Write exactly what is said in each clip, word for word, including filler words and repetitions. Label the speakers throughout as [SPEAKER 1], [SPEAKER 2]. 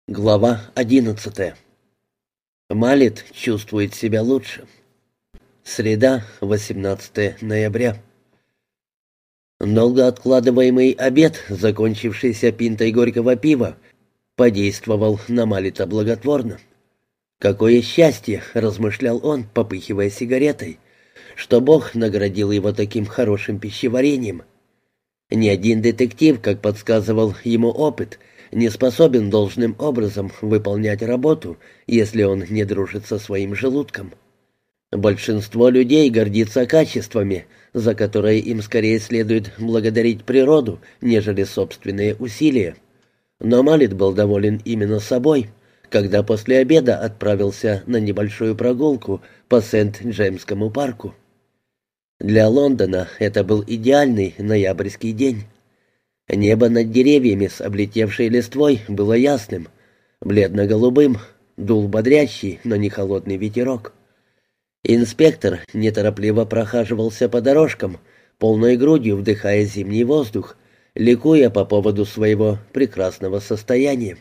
[SPEAKER 1] Глава одиннадцатая. Малет чувствует себя лучше. Среда, восемнадцатое ноября. Долго откладываемый обед, закончившийся пинтой горького пива, подействовал на Малета благотворно. «Какое счастье!» — размышлял он, попыхивая сигаретой, что Бог наградил его таким хорошим пищеварением. Ни один детектив, как подсказывал ему опыт, не способен должным образом выполнять работу, если он не дружит со своим желудком. Большинство людей гордится качествами, за которые им скорее следует благодарить природу, нежели собственные усилия. Но Малет был доволен именно собой, когда после обеда отправился на небольшую прогулку по Сент-Джеймскому парку. Для Лондона это был идеальный ноябрьский день. Небо над деревьями с облетевшей листвой было ясным, бледно-голубым, дул бодрящий, но не холодный ветерок. Инспектор неторопливо прохаживался по дорожкам, полной грудью вдыхая зимний воздух, ликуя по поводу своего прекрасного состояния.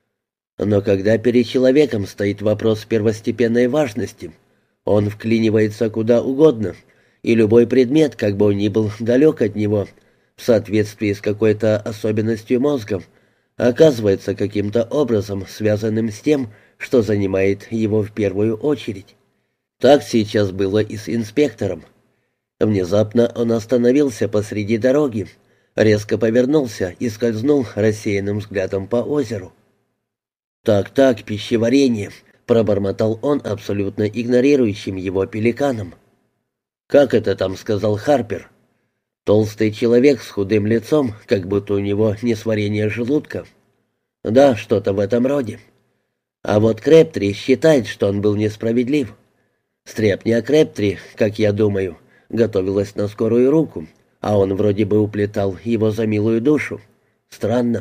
[SPEAKER 1] Но когда перед человеком стоит вопрос первостепенной важности, он вклинивается куда угодно, и любой предмет, как бы он ни был далек от него, в соответствии с какой-то особенностью мозга, оказывается каким-то образом связанным с тем, что занимает его в первую очередь. Так сейчас было и с инспектором. Внезапно он остановился посреди дороги, резко повернулся и скользнул рассеянным взглядом по озеру. «Так-так, пищеварение», — пробормотал он абсолютно игнорирующим его пеликаном. «Как это там?» — сказал Харпер. Толстый человек с худым лицом, как будто у него несварение желудка. Да, что-то в этом роде. А вот Крэптри считает, что он был несправедлив. Стряпня Крэптри, как я думаю, готовилась на скорую руку, а он вроде бы уплетал его за милую душу. Странно.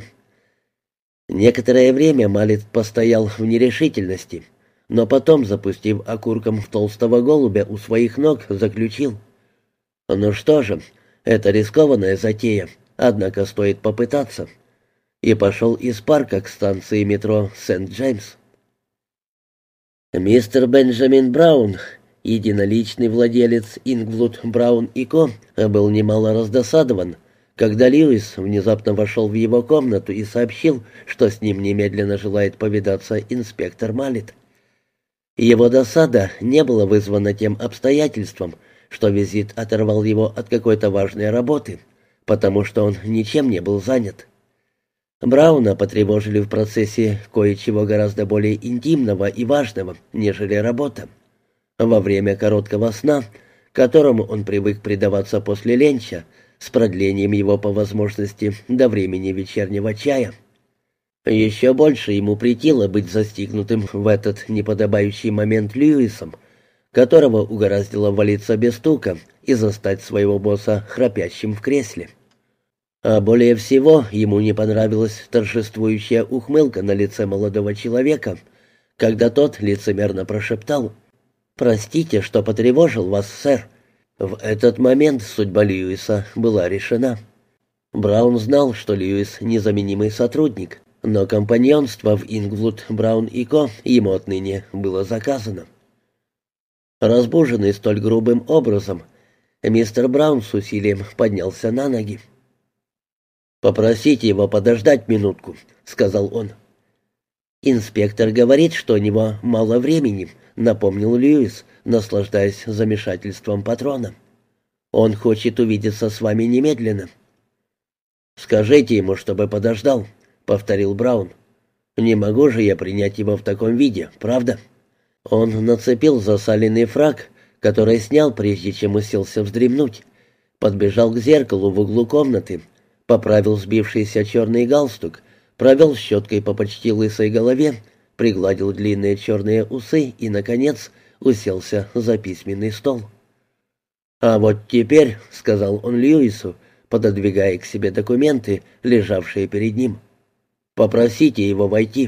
[SPEAKER 1] Некоторое время Малет постоял в нерешительности, но потом, запустив окурком в толстого голубя у своих ног, заключил: «Ну что же, это рискованная затея, однако стоит попытаться», и пошел из парка к станции метро Сент-Джеймс. Мистер Бенджамин Браун, единоличный владелец Ингвуд, Браун и Ко, был немало раздосадован, когда Льюис внезапно вошел в его комнату и сообщил, что с ним немедленно желает повидаться инспектор Малет. Его досада не была вызвана тем обстоятельством, что визит оторвал его от какой-то важной работы, потому что он ничем не был занят. Брауна потревожили в процессе кое-чего гораздо более интимного и важного, нежели работа. Во время короткого сна, которому он привык предаваться после ленча, с продлением его по возможности до времени вечернего чая. Еще больше ему претило быть застигнутым в этот неподобающий момент Льюисом, которого угораздило валиться без стука и застать своего босса храпящим в кресле. А более всего ему не понравилась торжествующая ухмылка на лице молодого человека, когда тот лицемерно прошептал: «Простите, что потревожил вас, сэр». В этот момент судьба Льюиса была решена. Браун знал, что Льюис — незаменимый сотрудник, но компаньонство в Ингвуд, Браун и Ко ему отныне было заказано. Разбуженный столь грубым образом, мистер Браун с усилием поднялся на ноги. «Попросите его подождать минутку», — сказал он. «Инспектор говорит, что у него мало времени», — напомнил Льюис, наслаждаясь замешательством патрона. «Он хочет увидеться с вами немедленно». «Скажите ему, чтобы подождал», — повторил Браун. «Не могу же я принять его в таком виде, правда?» Он нацепил засаленный фрак, который снял, прежде чем уселся вздремнуть, подбежал к зеркалу в углу комнаты, поправил сбившийся черный галстук, провел щеткой по почти лысой голове, пригладил длинные черные усы и, наконец, уселся за письменный стол. «А вот теперь», — сказал он Льюису, пододвигая к себе документы, лежавшие перед ним, — «попросите его войти».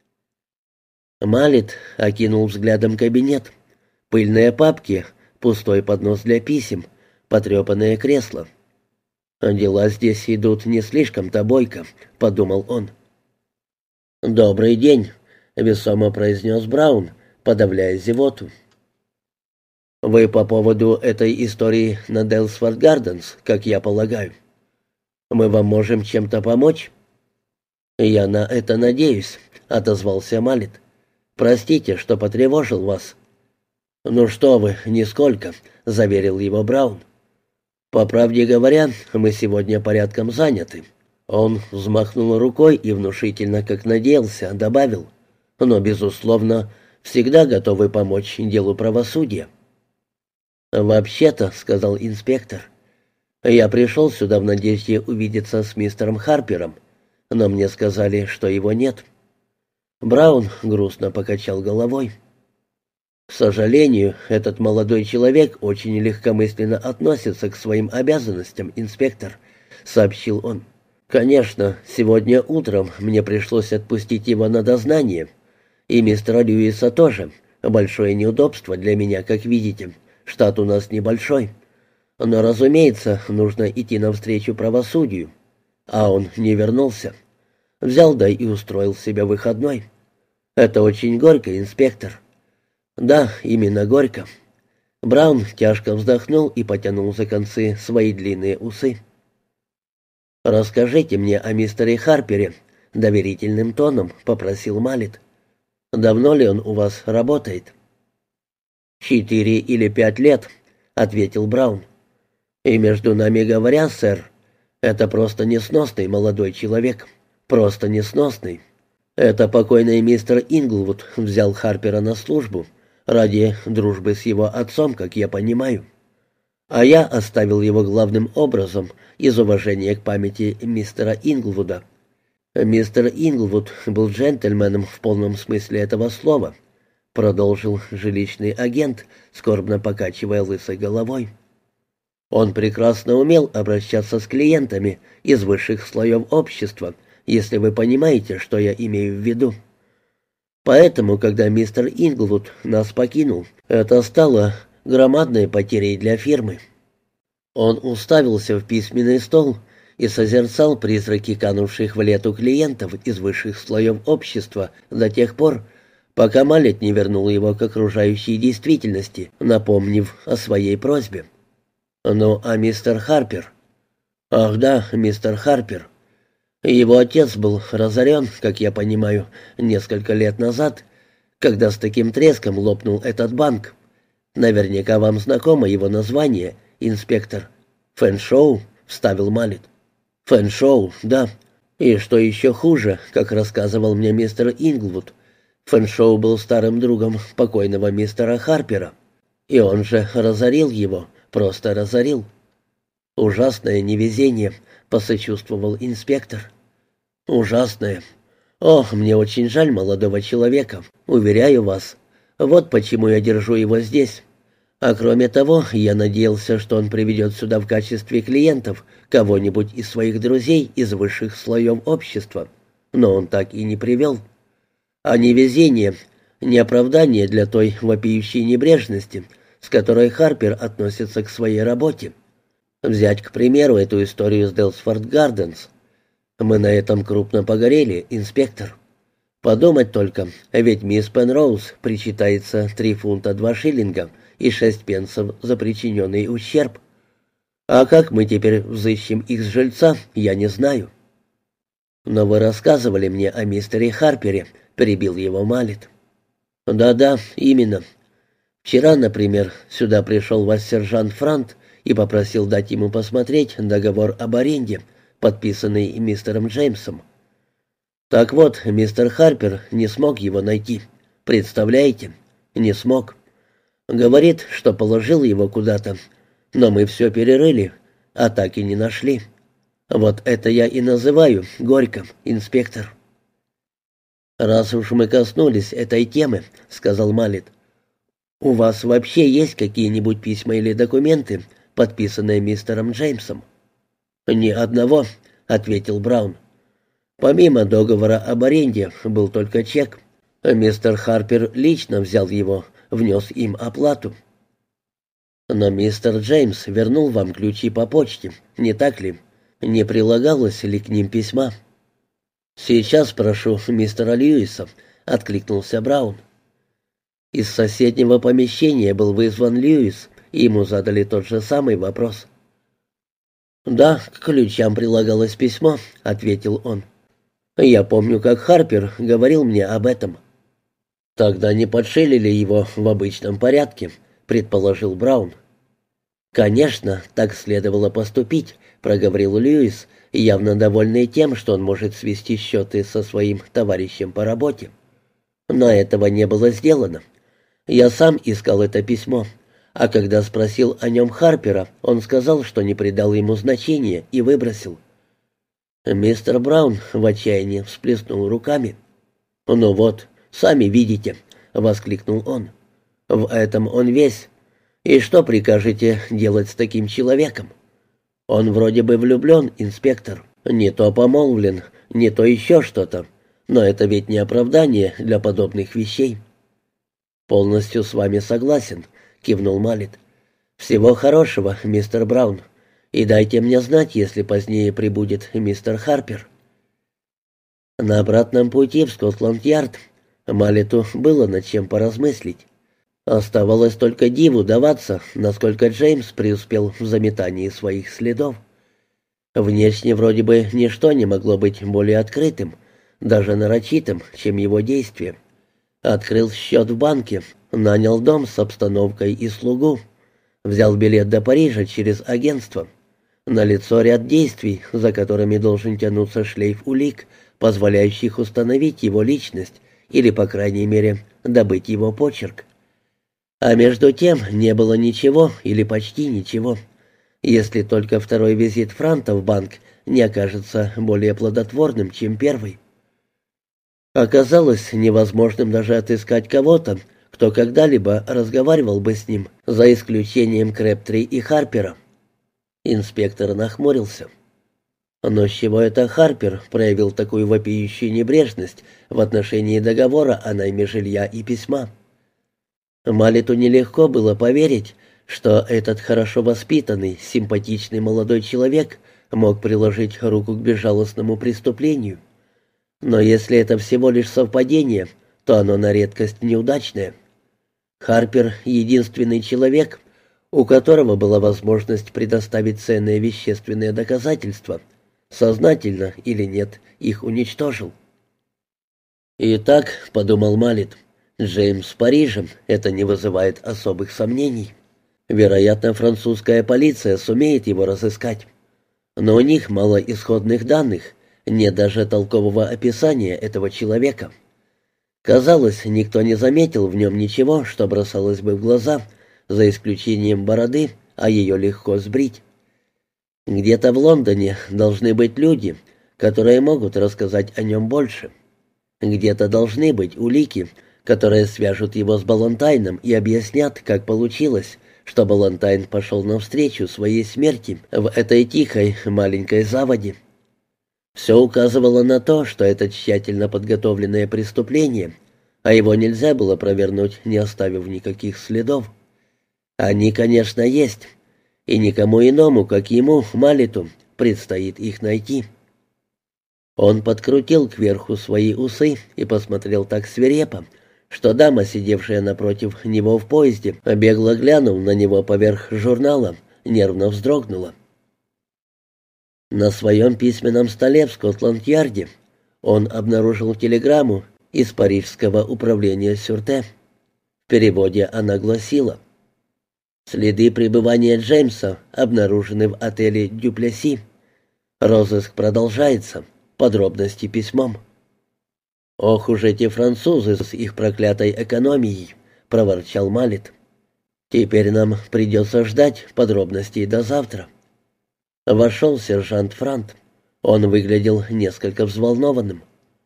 [SPEAKER 1] Малет окинул взглядом кабинет. Пыльные папки, пустой поднос для писем, потрепанное кресло. — «Дела здесь идут не слишком-то бойко», — подумал он. «Добрый день», — весомо произнес Браун, подавляя зевоту. «Вы по поводу этой истории на Делсфорд Гарденс, как я полагаю. Мы вам можем чем-то помочь?» «Я на это надеюсь», — отозвался Малет. «Простите, что потревожил вас». «Ну что вы, нисколько», — заверил его Браун. «По правде говоря, мы сегодня порядком заняты». Он взмахнул рукой и внушительно, как надеялся, добавил: «Но, безусловно, всегда готовы помочь делу правосудия». «Вообще-то», — сказал инспектор, — «я пришел сюда в надежде увидеться с мистером Харпером, но мне сказали, что его нет». Браун грустно покачал головой. «К сожалению, этот молодой человек очень легкомысленно относится к своим обязанностям, инспектор», — сообщил он. «Конечно, сегодня утром мне пришлось отпустить его на дознание, и мистера Льюиса тоже. Большое неудобство для меня, как видите. Штат у нас небольшой. Но, разумеется, нужно идти навстречу правосудию. А он не вернулся. Взял да и устроил себе выходной. Это очень горько, инспектор». «Да, именно горько». Браун тяжко вздохнул и потянул за концы свои длинные усы. «Расскажите мне о мистере Харпере», — доверительным тоном попросил Малет. «Давно ли он у вас работает?» «Четыре или пять лет», — ответил Браун. «И между нами говоря, сэр, это просто несносный молодой человек. Просто несносный. Это покойный мистер Инглвуд взял Харпера на службу ради дружбы с его отцом, как я понимаю. А я оставил его главным образом из уважения к памяти мистера Инглвуда. Мистер Инглвуд был джентльменом в полном смысле этого слова», — продолжил жилищный агент, скорбно покачивая лысой головой. «Он прекрасно умел обращаться с клиентами из высших слоев общества, если вы понимаете, что я имею в виду. Поэтому, когда мистер Инглвуд нас покинул, это стало громадной потерей для фирмы». Он уставился в письменный стол и созерцал призраки канувших в лету клиентов из высших слоев общества до тех пор, пока Малет не вернул его к окружающей действительности, напомнив о своей просьбе. «Ну, а мистер Харпер?» «Ах да, мистер Харпер. Его отец был разорен, как я понимаю, несколько лет назад, когда с таким треском лопнул этот банк. Наверняка вам знакомо его название, инспектор». «Фэншоу», — вставил Малет. «Фэншоу, да. И что еще хуже, как рассказывал мне мистер Инглвуд, Фэншоу был старым другом покойного мистера Харпера. И он же разорил его, просто разорил». «Ужасное невезение», — посочувствовал инспектор. «Ужасное. О, мне очень жаль молодого человека, уверяю вас. Вот почему я держу его здесь. А кроме того, я надеялся, что он приведет сюда в качестве клиентов кого-нибудь из своих друзей из высших слоев общества. Но он так и не привел. А невезение — не оправдание для той вопиющей небрежности, с которой Харпер относится к своей работе. Взять, к примеру, эту историю с Делсфорд Гарденс. Мы на этом крупно погорели, инспектор. Подумать только, ведь мисс Пенроуз причитается три фунта два шиллинга и шесть пенсов за причиненный ущерб. А как мы теперь взыщем их с жильца, я не знаю». «Но вы рассказывали мне о мистере Харпере», — перебил его Малет. «Да-да, именно. Вчера, например, сюда пришел ваш сержант Франт и попросил дать ему посмотреть договор об аренде, подписанный мистером Джеймсом. Так вот, мистер Харпер не смог его найти. Представляете? Не смог. Говорит, что положил его куда-то, но мы все перерыли, а так и не нашли. Вот это я и называю горько, инспектор». «Раз уж мы коснулись этой темы», — сказал Малет, — «у вас вообще есть какие-нибудь письма или документы, подписанные мистером Джеймсом?» «Ни одного», — ответил Браун. «Помимо договора об аренде был только чек. Мистер Харпер лично взял его, внес им оплату». «Но мистер Джеймс вернул вам ключи по почте, не так ли? Не прилагалось ли к ним письма?» «Сейчас прошу мистера Льюиса», — откликнулся Браун. Из соседнего помещения был вызван Льюис, и ему задали тот же самый вопрос. «Да, к ключам прилагалось письмо», — ответил он. «Я помню, как Харпер говорил мне об этом». «Тогда не подшили ли его в обычном порядке?» — предположил Браун. «Конечно, так следовало поступить», — проговорил Льюис, явно довольный тем, что он может свести счеты со своим товарищем по работе. «Но этого не было сделано. Я сам искал это письмо, а когда спросил о нем Харпера, он сказал, что не придал ему значения и выбросил». Мистер Браун в отчаянии всплеснул руками. «Ну вот, сами видите», — воскликнул он. «В этом он весь. И что прикажете делать с таким человеком? Он вроде бы влюблен, инспектор, не то помолвлен, не то еще что-то, но это ведь не оправдание для подобных вещей». «Полностью с вами согласен», — кивнул Маллет. «Всего хорошего, мистер Браун, и дайте мне знать, если позднее прибудет мистер Харпер». На обратном пути в Скотланд-Ярд Маллету было над чем поразмыслить. Оставалось только диву даваться, насколько Джеймс преуспел в заметании своих следов. Внешне вроде бы ничто не могло быть более открытым, даже нарочитым, чем его действия. Открыл счет в банке, нанял дом с обстановкой и слугу, взял билет до Парижа через агентство. Налицо ряд действий, за которыми должен тянуться шлейф улик, позволяющих установить его личность или, по крайней мере, добыть его почерк. А между тем не было ничего или почти ничего, если только второй визит Франта в банк не окажется более плодотворным, чем первый. Оказалось невозможным даже отыскать кого-то, кто когда-либо разговаривал бы с ним, за исключением Крэбтри и Харпера. Инспектор нахмурился. Но с чего это Харпер проявил такую вопиющую небрежность в отношении договора о найме жилья и письма? Маллету нелегко было поверить, что этот хорошо воспитанный, симпатичный молодой человек мог приложить руку к безжалостному преступлению. Но если это всего лишь совпадение, то оно на редкость неудачное. Харпер — единственный человек, у которого была возможность предоставить ценные вещественные доказательства, сознательно или нет, их уничтожил. «Итак», — подумал Маллет, — «Джеймс в Париже, это не вызывает особых сомнений. Вероятно, французская полиция сумеет его разыскать. Но у них мало исходных данных, нет даже толкового описания этого человека. Казалось, никто не заметил в нем ничего, что бросалось бы в глаза, за исключением бороды, а ее легко сбрить. Где-то в Лондоне должны быть люди, которые могут рассказать о нем больше. Где-то должны быть улики, которые свяжут его с Баллантайном и объяснят, как получилось, что Баллантайн пошел навстречу своей смерти в этой тихой маленькой заводе. Все указывало на то, что это тщательно подготовленное преступление, а его нельзя было провернуть, не оставив никаких следов. Они, конечно, есть, и никому иному, как ему, Маллету, предстоит их найти. Он подкрутил кверху свои усы и посмотрел так свирепо, что дама, сидевшая напротив него в поезде, бегло глянув на него поверх журнала, нервно вздрогнула. На своем письменном столе в Скотланд-Ярде он обнаружил телеграмму из парижского управления Сюрте. В переводе она гласила: «Следы пребывания Джеймса обнаружены в отеле «Дюплесси». Розыск продолжается. Подробности письмом». «Ох уж эти французы с их проклятой экономией», — проворчал Маллет. «Теперь нам придется ждать подробностей до завтра». Вошел сержант Франт. Он выглядел несколько взволнованным.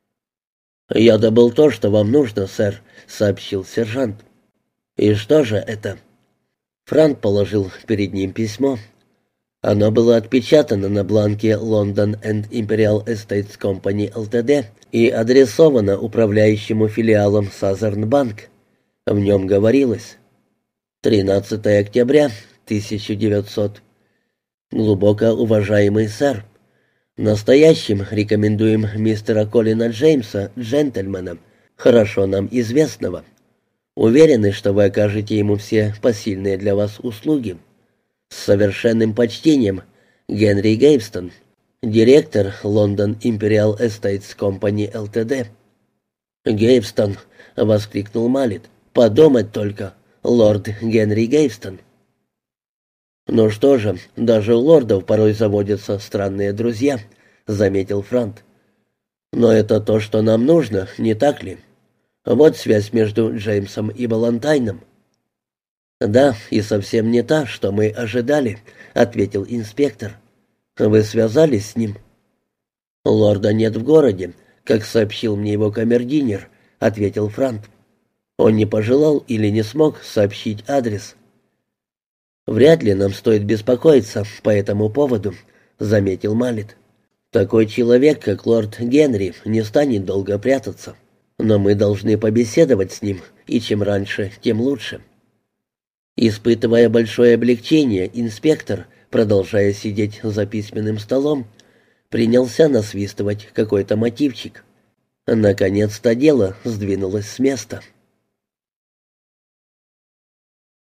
[SPEAKER 1] «Я добыл то, что вам нужно, сэр», — сообщил сержант. «И что же это?» Франт положил перед ним письмо. Оно было отпечатано на бланке London and Imperial Estates Company Ltd и адресовано управляющему филиалом Southern Bank. В нем говорилось: тринадцатого октября тысяча девятьсот. Глубоко уважаемый сэр, Настоящим рекомендуем мистера Колина Джеймса, джентльмена, хорошо нам известного. Уверены, что вы окажете ему все посильные для вас услуги. С совершенным почтением, Генри Гейвстон, директор London Imperial Estates Company Ltd. «Гейвстон!» — воскликнул Маллет. «Подумать только! Лорд Генри Гейвстон!» «Ну что же, даже у лордов порой заводятся странные друзья», — заметил Франт. «Но это то, что нам нужно, не так ли? Вот связь между Джеймсом и Балантайном». «Да, и совсем не та, что мы ожидали», — ответил инспектор. «Вы связались с ним?» «Лорда нет в городе, как сообщил мне его камердинер», — ответил Франт. «Он не пожелал или не смог сообщить адрес». «Вряд ли нам стоит беспокоиться по этому поводу», — заметил Маллет. «Такой человек, как лорд Генри, не станет долго прятаться. Но мы должны побеседовать с ним, и чем раньше, тем лучше». Испытывая большое облегчение, инспектор, продолжая сидеть за письменным столом, принялся насвистывать какой-то мотивчик. Наконец-то дело сдвинулось с места.